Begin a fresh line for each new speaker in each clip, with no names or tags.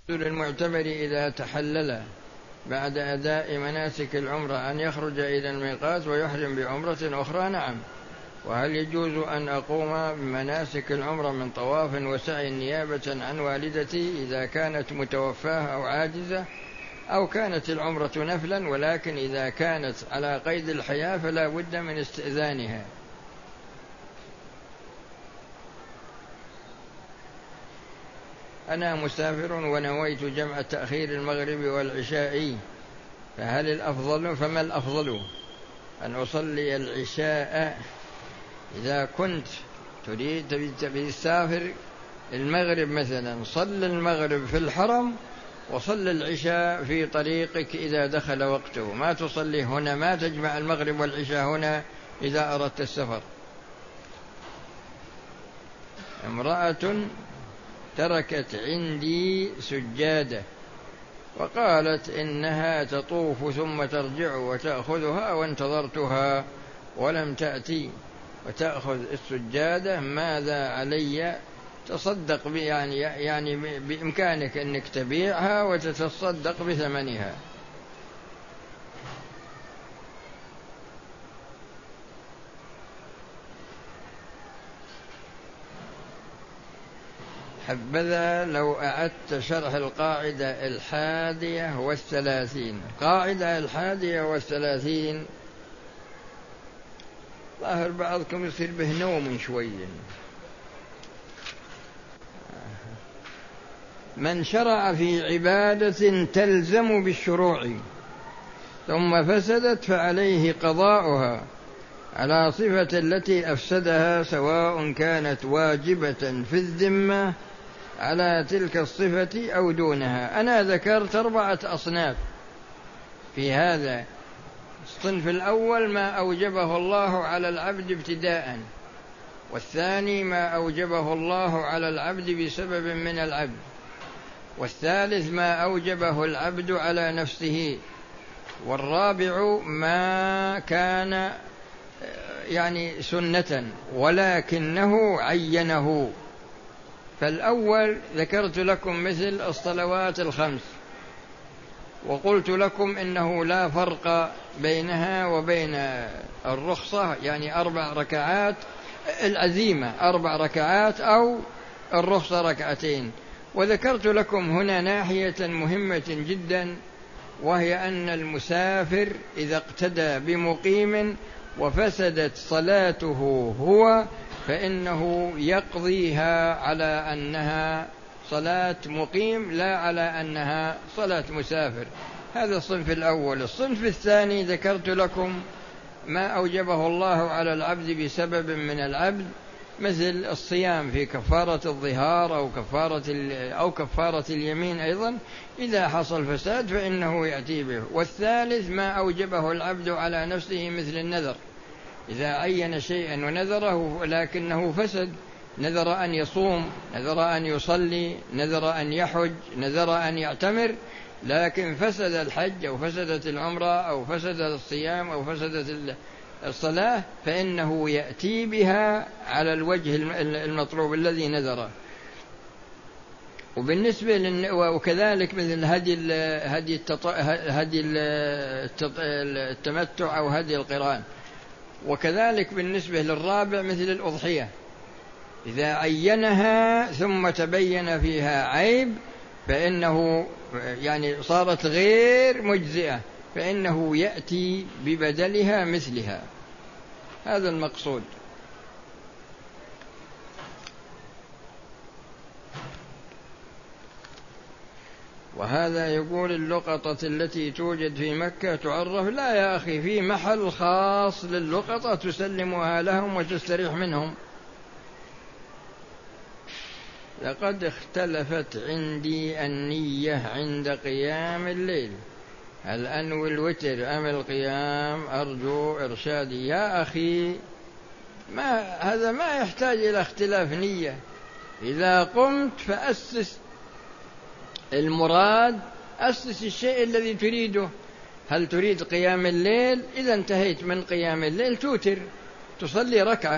للمعتمر إذا تحلل بعد أداء مناسك العمرة أن يخرج إلى الميقات ويحرم بعمرة أخرى؟ نعم. وهل يجوز أن أقوم بمناسك العمرة من طواف وسعي نيابة عن والدتي إذا كانت متوفاة أو عاجزة، أو كانت العمرة نفلا ولكن إذا كانت على قيد الحياة فلا بد من استئذانها؟ أنا مسافر ونويت جمع تأخير المغرب والعشاء، فما الأفضل؟ أن أصلي العشاء إذا كنت تريد تسافر المغرب مثلا، صل المغرب في الحرم وصل العشاء في طريقك إذا دخل وقته، ما تصلي هنا، ما تجمع المغرب والعشاء هنا إذا أردت السفر. امرأة تركت عندي سجادة وقالت إنها تطوف ثم ترجع وتأخذها، وانتظرتها ولم تأتي وتأخذ السجادة، ماذا علي؟ تصدق يعني بإمكانك أنك تبيعها وتتصدق بثمنها. حبذا لو أعدت شرح القاعدة 31. قاعدة 31 ظاهر بعضكم يصير به نوم شوي. من شرع في عبادة تلزم بالشروع ثم فسدت فعليه قضاؤها على صفة التي أفسدها، سواء كانت واجبة في الذمة على تلك الصفة أو دونها. أنا ذكرت 4 أصناف في هذا. الصنف الأول ما أوجبه الله على العبد ابتداء، والثاني ما أوجبه الله على العبد بسبب من العبد، والثالث ما أوجبه العبد على نفسه، والرابع ما كان سنة ولكنه عينه. فالأول ذكرت لكم مثل الصلوات الخمس، وقلت لكم إنه لا فرق بينها وبين الرخصة، 4 ركعات العزيمة 4 ركعات أو الرخصة 2. وذكرت لكم هنا ناحية مهمة جدا، وهي أن المسافر إذا اقتدى بمقيم وفسدت صلاته هو فإنه يقضيها على أنها صلاة مقيم لا على أنها صلاة مسافر. هذا الصنف الأول. الصنف الثاني ذكرت لكم ما أوجبه الله على العبد بسبب من العبد، مثل الصيام في كفارة الظهار أو كفارة اليمين أيضا، إذا حصل فساد فإنه يأتي به. والثالث ما أوجبه العبد على نفسه مثل النذر، إذا عين شيئا ونذره لكنه فسد، نذر أن يصوم، نذر أن يصلي، نذر أن يحج، نذر أن يعتمر، لكن فسد الحج أو فسدت العمرة أو فسد الصيام أو فسدت الصلاة، فإنه يأتي بها على الوجه المطلوب الذي نذره. وكذلك مثل هدي التمتع أو هدي القران. وكذلك بالنسبة للرابع مثل الأضحية، إذا عينها ثم تبين فيها عيب فإنه صارت غير مجزئة، فإنه يأتي ببدلها مثلها. هذا المقصود. وهذا يقول اللقطة التي توجد في مكة تعرف. لا يا أخي، في محل خاص للقطة تسلمها لهم وتستريح منهم. لقد اختلفت عندي النية عند قيام الليل، هل أنوي الوتر أم القيام؟ أرجو إرشادي. يا أخي، هذا ما يحتاج إلى اختلاف نية. إذا قمت فأسس المراد، أسس الشيء الذي تريده. هل تريد قيام الليل؟ إذا انتهيت من قيام الليل توتر، تصلي ركعة.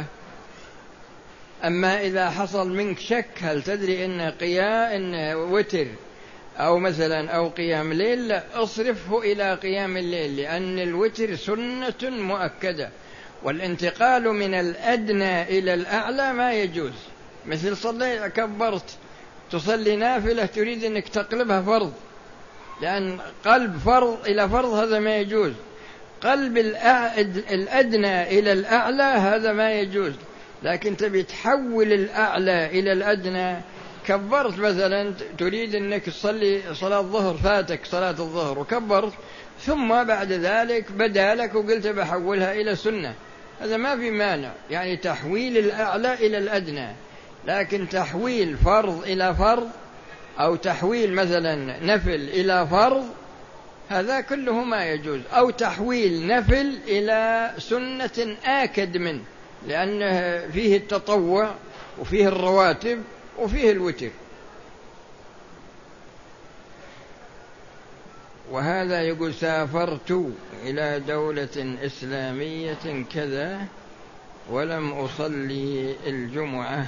أما إذا حصل منك شك هل تدري إن وتر أو مثلا أو قيام ليل، لا، اصرفه إلى قيام الليل، لأن الوتر سنة مؤكدة، والانتقال من الأدنى إلى الأعلى ما يجوز. مثل صلي كبرت تصلي نافلة تريد أنك تقلبها فرض، لأن قلب فرض إلى فرض هذا ما يجوز. قلب الأدنى إلى الأعلى هذا ما يجوز. لكن تبي تحول الأعلى إلى الأدنى، كبرت مثلا تريد أنك تصلي صلاة الظهر، فاتك صلاة الظهر وكبرت، ثم بعد ذلك بدا لك وقلت بحولها إلى سنة، هذا ما في مانع، يعني تحويل الأعلى إلى الأدنى. لكن تحويل فرض إلى فرض، أو تحويل مثلا نفل إلى فرض، هذا كله ما يجوز. أو تحويل نفل إلى سنة آكد منه، لأنه فيه التطوع وفيه الرواتب وفيه الوتر. وهذا يقول سافرت إلى دولة إسلامية كذا ولم أصلي الجمعة.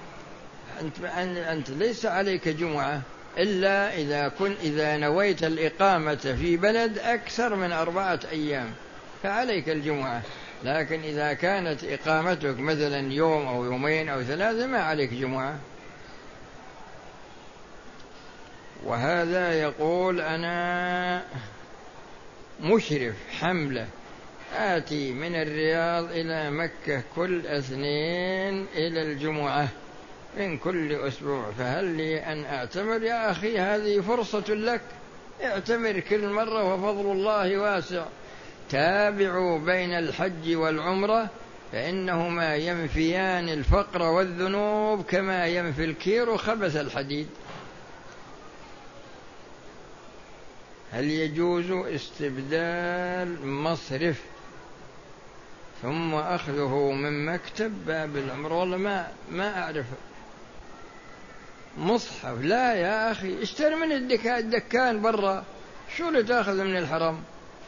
أنت ليس عليك جمعة إلا إذا نويت الإقامة في بلد أكثر من 4 أيام فعليك الجمعة. لكن إذا كانت إقامتك مثلا يوم أو يومين أو 3 ما عليك جمعة. وهذا يقول أنا مشرف حملة آتي من الرياض إلى مكة كل 2 إلى الجمعة من كل أسبوع، فهل لي أن أعتمر؟ يا أخي هذه فرصة لك، اعتمر كل مرة وفضل الله واسع. تابعوا بين الحج والعمرة فإنهما ينفيان الفقر والذنوب كما ينفي الكير خبث الحديد. هل يجوز استبدال مصرف ثم أخذه من مكتب باب العمرة؟ والله ما أعرف مصحف. لا يا أخي، اشتري من الدكان برا، شو اللي تأخذ من الحرم؟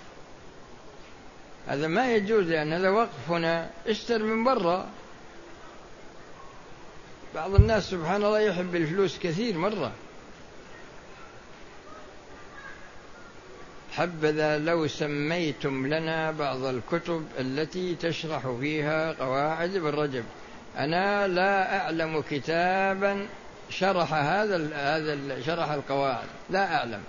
هذا ما يجوز، لأن هذا وقف هنا، اشتري من برا. بعض الناس سبحان الله يحب الفلوس كثير مرة. حبذا لو سميتم لنا بعض الكتب التي تشرح فيها قواعد ابن رجب. أنا لا أعلم كتابا شرح شرح القواعد، لا أعلم.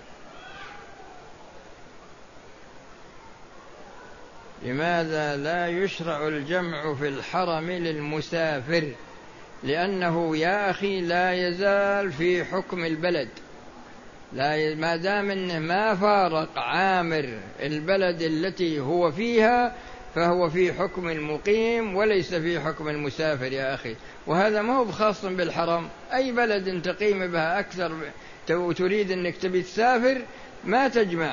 لماذا لا يشرع الجمع في الحرم للمسافر؟ لأنه يا أخي لا يزال في حكم البلد، ما دام أنه ما فارق عامر البلد التي هو فيها فهو في حكم المقيم وليس في حكم المسافر يا أخي. وهذا ما هو خاص بالحرم، أي بلد تقيم بها أكثر وتريد أنك تبي تسافر ما تجمع،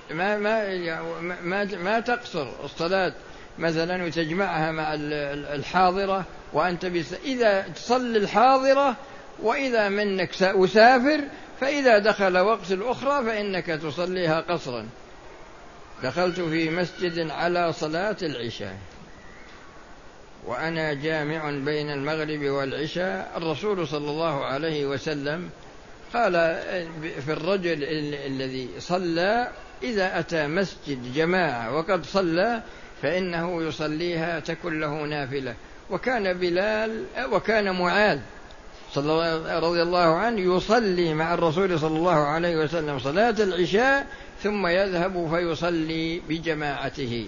ما تقصر الصلاة مثلا وتجمعها مع الحاضرة، وأنت إذا تصلي الحاضرة، وإذا منك أسافر فإذا دخل وقت الأخرى فإنك تصليها قصرا. دخلت في مسجد على صلاة العشاء وأنا جامع بين المغرب والعشاء، الرسول صلى الله عليه وسلم قال في الرجل الذي صلى إذا أتى مسجد جماعة وقد صلى فإنه يصليها تكن له نافلة. وكان بلال وكان معاذ رضي الله عنه يصلي مع الرسول صلى الله عليه وسلم صلاة العشاء ثم يذهب فيصلي بجماعته.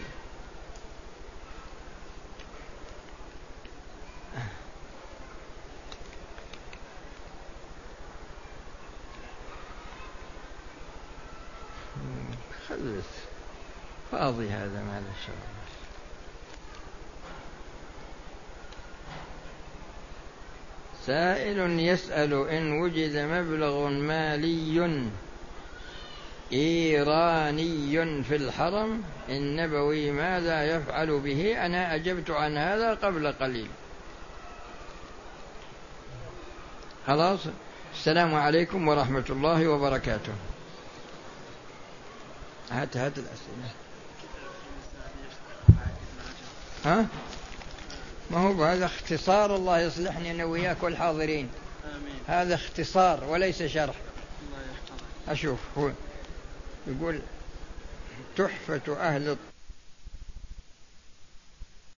خلص فاضي هذا ما له شغل. سائل يسأل إن وجد مبلغ مالي إيراني في الحرم النبوي ماذا يفعل به؟ أنا أجبت عن هذا قبل قليل. خلاص، السلام عليكم ورحمة الله وبركاته. هات الأسئلة. ها؟ ما هو هذا اختصار، الله يصلحني أنا وياك والحاضرين. هذا اختصار وليس شرح. أشوف هو يقول تحفة أهل